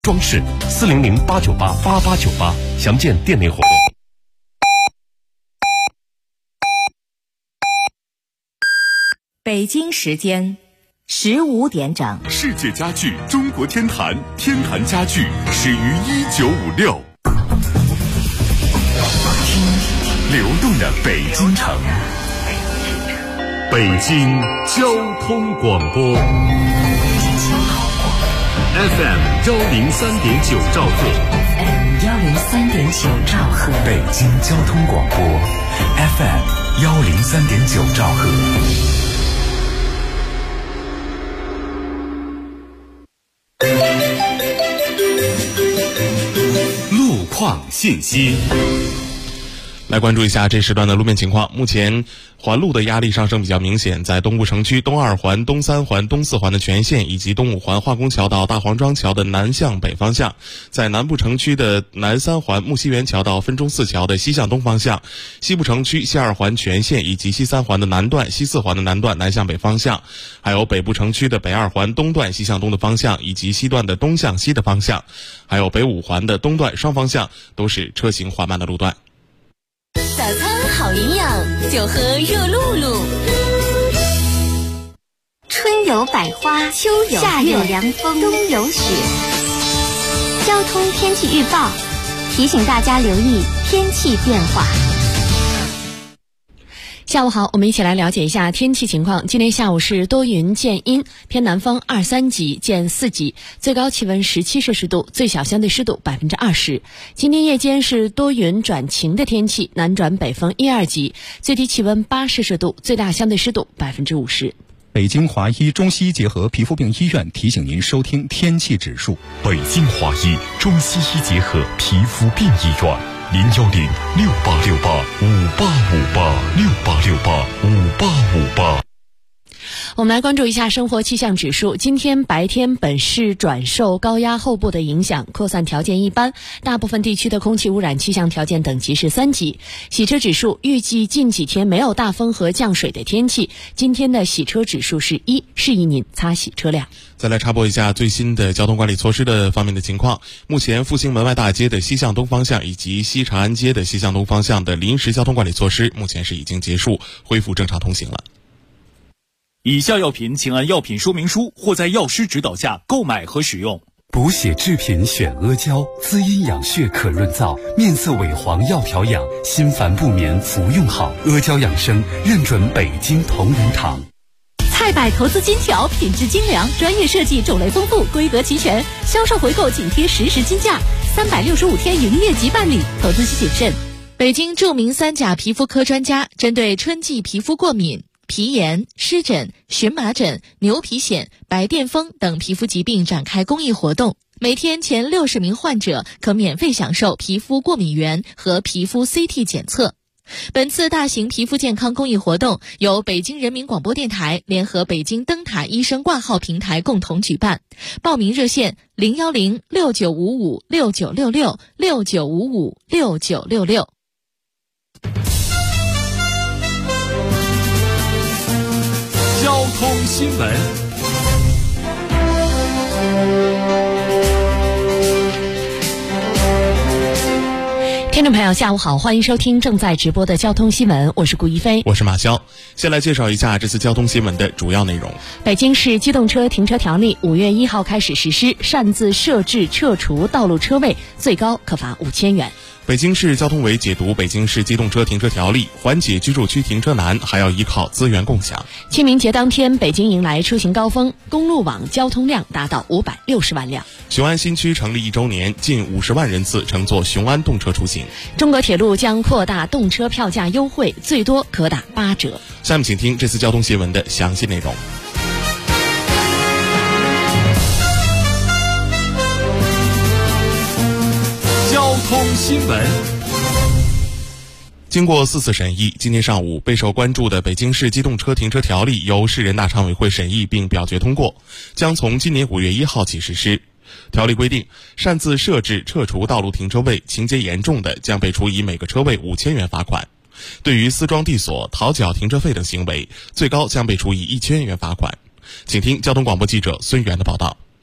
装饰400-898-8898，详见店内活动。 北京时间15点整。 世界家具中国天坛，天坛家具始于1956。听流动的北京城，北京交通广播 FM 103.9兆赫 103.9兆赫， 北京交通广播 FM 103.9兆赫。路况信息。 来关注一下这时段的路面情况。目前环路的压力上升比较明显，在东部城区东2环、东3环、东4环的全线，以及东5环化工桥到大黄庄桥的南向北方向；在南部城区的南3环木樨园桥到分钟寺桥的西向东方向；西部城区西2环全线以及西3环的南段、西4环的南段南向北方向；还有北部城区的北2环东段西向东的方向，以及西段的东向西的方向；还有北5环的东段双方向都是车行缓慢的路段。 早餐好营养，就喝热露露。 春有百花，秋有夏有凉风，冬有雪。交通天气预报提醒大家留意天气变化。 下午好，我们一起来了解一下天气情况。今天下午是多云见阴，偏南风2、3级见4级，最高气温17摄氏度，最小相对湿度20%。今天夜间是多云转晴的天气，南转北风1、2级，最低气温8摄氏度，最大相对湿度50%。 北京华医中西医结合皮肤病医院提醒您收听天气指数。 北京华医中西医结合皮肤病医院，010-6868-5858，6868-5858。 我们来关注一下生活气象指数。今天白天本市转受高压后部的影响，扩散条件一般，大部分地区的空气污染气象条件等级是3级。洗车指数预计近几天没有大风和降水的天气，今天的洗车指数是1，示意您擦洗车辆。 再来插播一下最新的交通管理措施的方面的情况。目前复兴门外大街的西向东方向以及西长安街的西向东方向的临时交通管理措施目前是已经结束，恢复正常通行了。 以下药品请按药品说明书或在药师指导下购买和使用。 补血制品选阿胶，滋阴养血可润燥，面色萎黄要调养，心烦不眠服用好。阿胶养生认准北京同仁堂。 菜百投资金条，品质精良，专业设计，种类丰富，规格齐全，销售回购紧贴实时金价，365天营业即办理，投资需谨慎。 北京著名3甲皮肤科专家针对春季皮肤过敏、皮炎、湿疹、荨麻疹、牛皮癣、白癜风等皮肤疾病展开公益活动，每天前60名患者可免费享受皮肤过敏原和皮肤 CT 检测。本次大型皮肤健康公益活动由北京人民广播电台联合北京灯塔医生挂号平台共同举办，报名热线010-6955-6966，6955-6966。 交通新闻。 听众朋友下午好，欢迎收听正在直播的交通新闻，我是顾一飞， 我是马潇。先来介绍一下这次交通新闻的主要内容。 北京市机动车停车条例5月1号开始实施，擅自设置撤除道路车位最高可罚5000元。 北京市交通委解读北京市机动车停车条例，缓解居住区停车难还要依靠资源共享。 清明节当天，北京迎来出行高峰，公路网交通量达到560万辆。 雄安新区成立1周年，近50万人次乘坐雄安动车出行。 中国铁路将扩大动车票价优惠，最多可打8折。 下面请听这次交通新闻的详细内容。 交通新闻。 经过4次审议，今天上午备受关注的北京市机动车停车条例由市人大常委会审议并表决通过，将从今年5月1号起实施。条例规定，擅自设置撤除道路停车位，情节严重的将被处以每个车位5000元罚款；对于私装地锁、讨缴停车费等行为，最高将被处以1000元罚款。请听交通广播记者孙源的报道。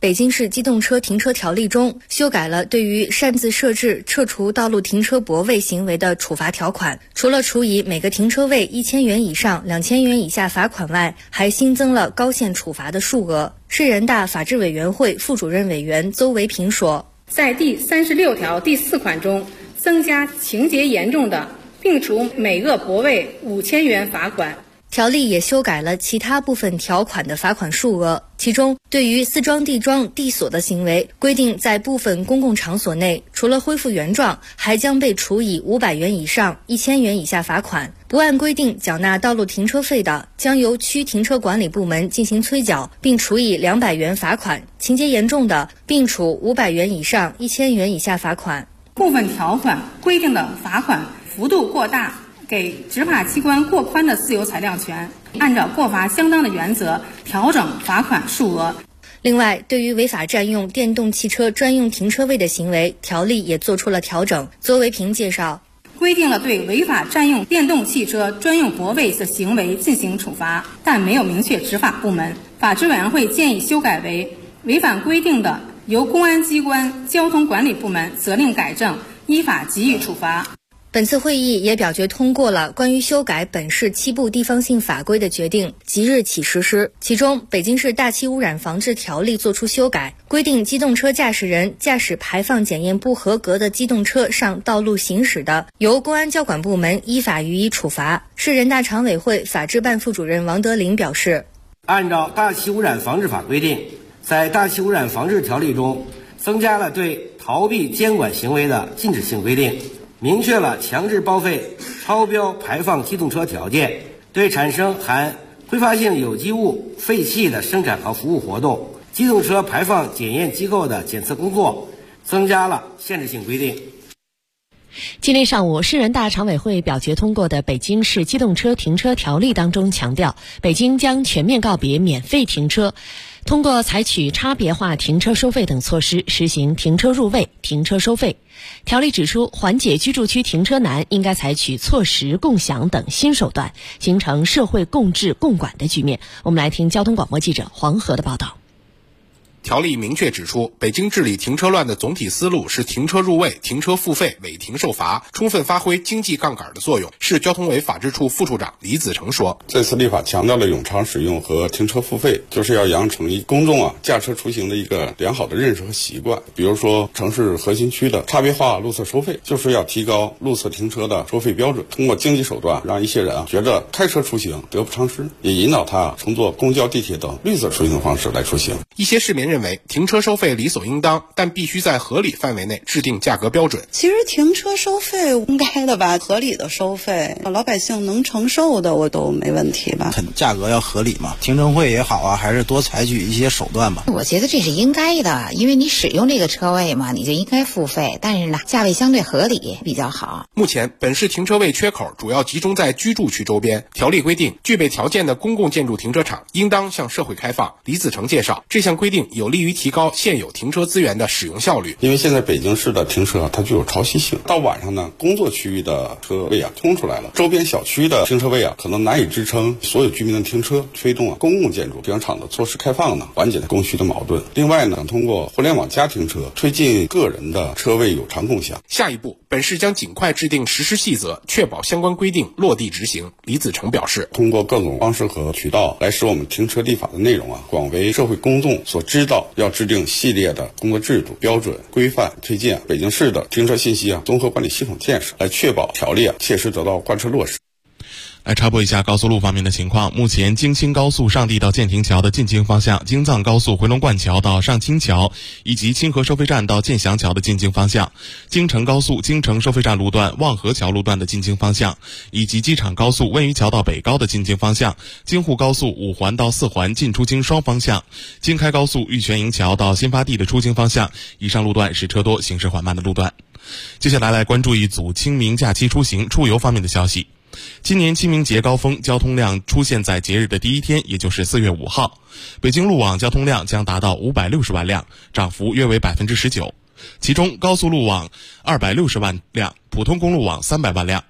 北京市机动车停车条例中修改了对于擅自设置、撤除道路停车泊位行为的处罚条款，除了处以每个停车位1000元以上2000元以下罚款外，还新增了高限处罚的数额。市人大法制委员会副主任委员邹维平说， 在第36条第4款中增加情节严重的，并处每个泊位5000元罚款。 条例也修改了其他部分条款的罚款数额，其中对于私装地装地锁的行为，规定在部分公共场所内，除了恢复原状，还将被处以500元以上1000元以下罚款。不按规定缴纳道路停车费的，将由区停车管理部门进行催缴，并处以200元罚款；情节严重的，并处500元以上1000元以下罚款。 部分条款规定的罚款幅度过大，给执法机关过宽的自由裁量权，按照过罚相当的原则调整罚款数额。 另外，对于违法占用电动汽车专用停车位的行为，条例也做出了调整。邹维平介绍， 规定了对违法占用电动汽车专用泊位的行为进行处罚，但没有明确执法部门。法制委员会建议修改为违反规定的，由公安机关交通管理部门责令改正，依法给予处罚。 本次会议也表决通过了关于修改本市7部地方性法规的决定，即日起实施。其中，北京市大气污染防治条例作出修改，规定机动车驾驶人驾驶排放检验不合格的机动车上道路行驶的，由公安交管部门依法予以处罚。市人大常委会法制办副主任王德林表示， 按照大气污染防治法规定，在大气污染防治条例中增加了对逃避监管行为的禁止性规定，明确了强制报废超标排放机动车条件，对产生含挥发性有机物废气的生产和服务活动、机动车排放检验机构的检测工作增加了限制性规定。 今天上午，市人大常委会表决通过的北京市机动车停车条例当中强调，北京将全面告别免费停车，通过采取差别化停车收费等措施，实行停车入位、停车收费。条例指出，缓解居住区停车难，应该采取错时共享等新手段，形成社会共治共管的局面。我们来听交通广播记者黄河的报道。 条例明确指出，北京治理停车乱的总体思路是停车入位、停车付费、违停受罚，充分发挥经济杠杆的作用。市交通委法制处副处长李子成说， 这次立法强调了永长使用和停车付费，就是要养成公众驾车出行的一个良好的认识和习惯。比如说城市核心区的差别化路侧收费，就是要提高路侧停车的收费标准，通过经济手段让一些人觉得开车出行得不偿失，也引导他乘坐公交、地铁等绿色出行方式来出行。 一些市民认为停车收费理所应当，但必须在合理范围内制定价格标准。 其实停车收费应该的吧，合理的收费，老百姓能承受的我都没问题吧。 价格要合理嘛，停车费也好啊，还是多采取一些手段吧。 我觉得这是应该的，因为你使用这个车位嘛，你就应该付费，但是呢，价位相对合理比较好。 目前本市停车位缺口主要集中在居住区周边，条例规定具备条件的公共建筑停车场应当向社会开放。李子成介绍，这项规定有利于提高现有停车资源的使用效率。 因为现在北京市的停车它具有潮汐性，到晚上呢，工作区域的车位空出来了，周边小区的停车位可能难以支撑所有居民的停车，推动公共建筑停车场的措施开放呢，缓解了供需的矛盾。另外呢，通过互联网加停车，推进个人的车位有偿共享。 下一步，本市将尽快制定实施细则，确保相关规定落地执行。李子成表示， 通过各种方式和渠道来使我们停车立法的内容广为社会公众所知道，要制定系列的工作制度、标准、规范，推进北京市的停车信息综合管理系统建设，来确保条例切实得到贯彻落实。 来插播一下高速路方面的情况。目前京青高速上地到建亭桥的进京方向，京藏高速回龙观桥到上清桥，以及清河收费站到建祥桥的进京方向，京承高速京承收费站路段望河桥路段的进京方向，以及机场高速温榆桥到北高的进京方向，京沪高速5环到4环进出京双方向，京开高速玉泉营桥到新发地的出京方向，以上路段是车多行驶缓慢的路段。接下来关注一组清明假期出行出游方面的消息。今年清明节高峰交通量出现在节日的第一天，也就是4月5号。北京路网交通量将达到560万辆，涨幅约为 19%。其中高速路网260万辆，普通公路网300万辆。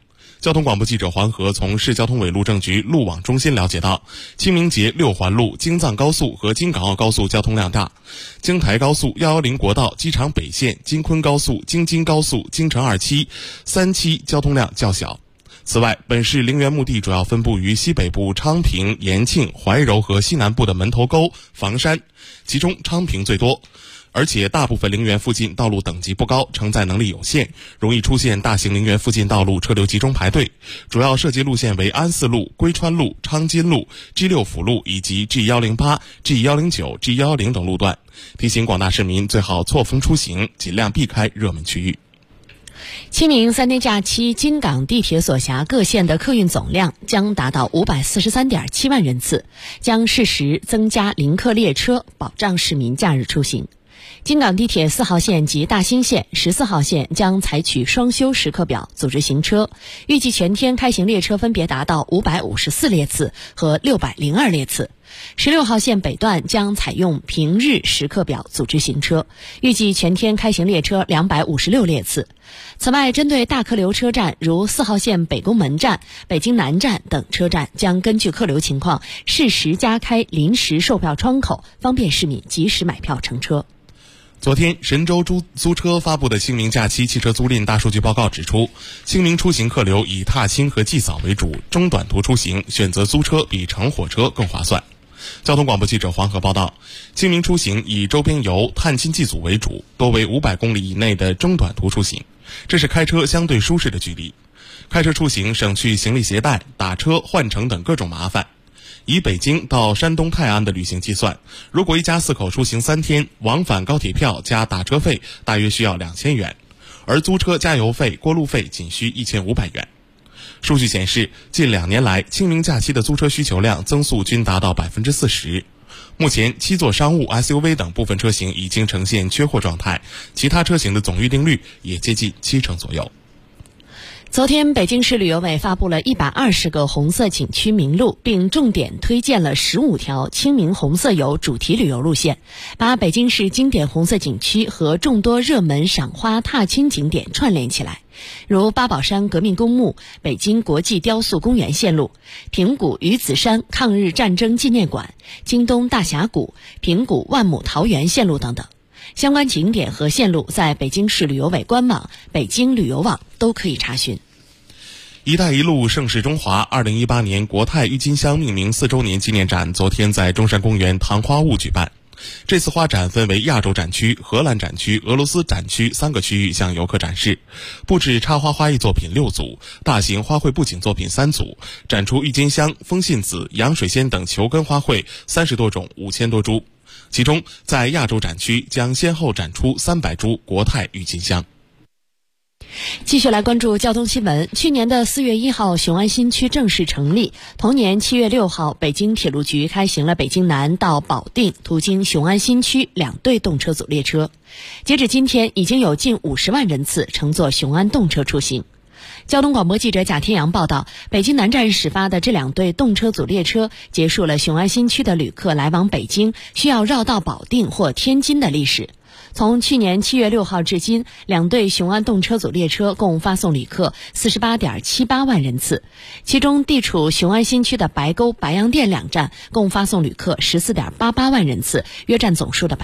交通广播记者黄河从市交通委路政局路网中心了解到，清明节6环路京藏高速和京港澳高速交通量大，京台高速110国道机场北线、京昆高速、京津高速、京承2期、3期交通量较小。此外，本市陵园墓地主要分布于西北部昌平、延庆、怀柔和西南部的门头沟、房山，其中昌平最多。而且大部分陵园附近道路等级不高，承载能力有限，容易出现大型陵园附近道路车流集中排队。主要设计路线为安四路、归川路、昌金路、G6辅路以及 G108、G109、G110等路段。提醒广大市民最好错峰出行，尽量避开热门区域。 清明3天假期，京港地铁所辖各线的客运总量将达到543.7万人次，将适时增加临客列车，保障市民假日出行。京港地铁4号线及大兴线、14号线将采取双休时刻表组织行车，预计全天开行列车分别达到554列次和602列次。16号线北段将采用平日时刻表组织行车，预计全天开行列车256列次。此外，针对大客流车站，如4号线北宫门站、北京南站等车站，将根据客流情况适时加开临时售票窗口，方便市民及时买票乘车。 昨天，神州租车发布的清明假期汽车租赁大数据报告指出，清明出行客流以踏青和祭扫为主，中短途出行选择租车比乘火车更划算。交通广播记者黄河报道，清明出行以周边游、探亲祭祖为主，多为500公里以内的中短途出行，这是开车相对舒适的距离。开车出行省去行李携带、打车、换乘等各种麻烦。以北京到山东泰安的旅行计算，如果一家4口出行3天，往返高铁票加打车费大约需要2000元，而租车加油费、过路费仅需1500元。数据显示，近2年来清明假期的租车需求量增速均达到40%。目前7座商务 SUV 等部分车型已经呈现缺货状态，其他车型的总预订率也接近70%左右。 昨天，北京市旅游委发布了120个红色景区名录，并重点推荐了15条清明红色游主题旅游路线，把北京市经典红色景区和众多热门赏花踏青景点串联起来，如八宝山革命公墓、北京国际雕塑公园线路、平谷鱼子山抗日战争纪念馆、京东大峡谷、平谷万亩桃园线路等等。相关景点和线路在北京市旅游委官网、北京旅游网都可以查询。 一带一路盛世中华2018年国泰郁金香命名4周年纪念展昨天在中山公园糖花坞举办。这次花展分为亚洲展区、荷兰展区、俄罗斯展区3个区域向游客展示，布置插花花艺作品6组，大型花卉布景作品3组，展出郁金香、风信子、洋水仙等球根花卉30多种5000多株。其中在亚洲展区将先后展出300株国泰郁金香。 继续来关注交通新闻。去年的4月1号，雄安新区正式成立。同年7月6号，北京铁路局开行了北京南到保定途经雄安新区2对动车组列车。截止今天，已经有近50万人次乘坐雄安动车出行。交通广播记者贾天阳报道，北京南站始发的这2对动车组列车，结束了雄安新区的旅客来往北京需要绕道保定或天津的历史。从去年7月6号至今，2对雄安动车组列车共发送旅客48.78万人次，其中地处雄安新区的白沟、白洋淀2站共发送旅客14.88万人次，约占总数的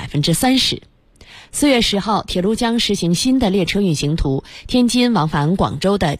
30%。4月10号，铁路将实行新的列车运行图，天津往返广州的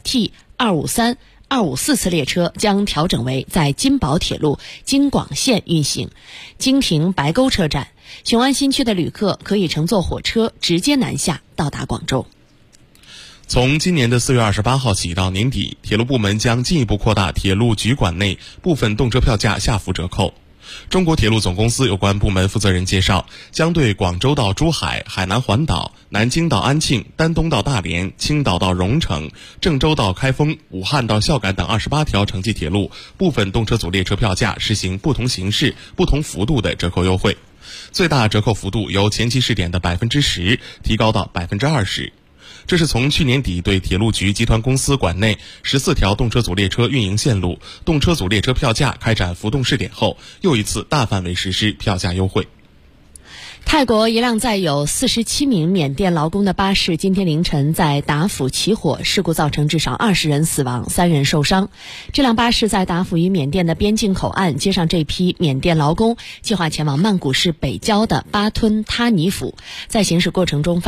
T253、254次列车将调整为在金宝铁路京广线运行，经停白沟车站。雄安新区的旅客可以乘坐火车直接南下到达广州。 从今年的4月28号起到年底，铁路部门将进一步扩大铁路局管内部分动车票价下浮折扣。中国铁路总公司有关部门负责人介绍，将对广州到珠海、海南环岛、南京到安庆、丹东到大连、青岛到蓉城、郑州到开封、武汉到孝感等28条城际铁路部分动车组列车票价实行不同形式、不同幅度的折扣优惠，最大折扣幅度由前期试点的10%提高到20%。这是从去年底对铁路局集团公司管内14条动车组列车运营线路动车组列车票价开展浮动试点后，又一次大范围实施票价优惠。 泰国一辆载有47名缅甸劳工的巴士今天凌晨在达府起火，事故造成至少20人死亡，3人受伤。这辆巴士在达府与缅甸的边境口岸接上这批缅甸劳工计划前往曼谷市北郊的巴吞他尼府，在行驶过程中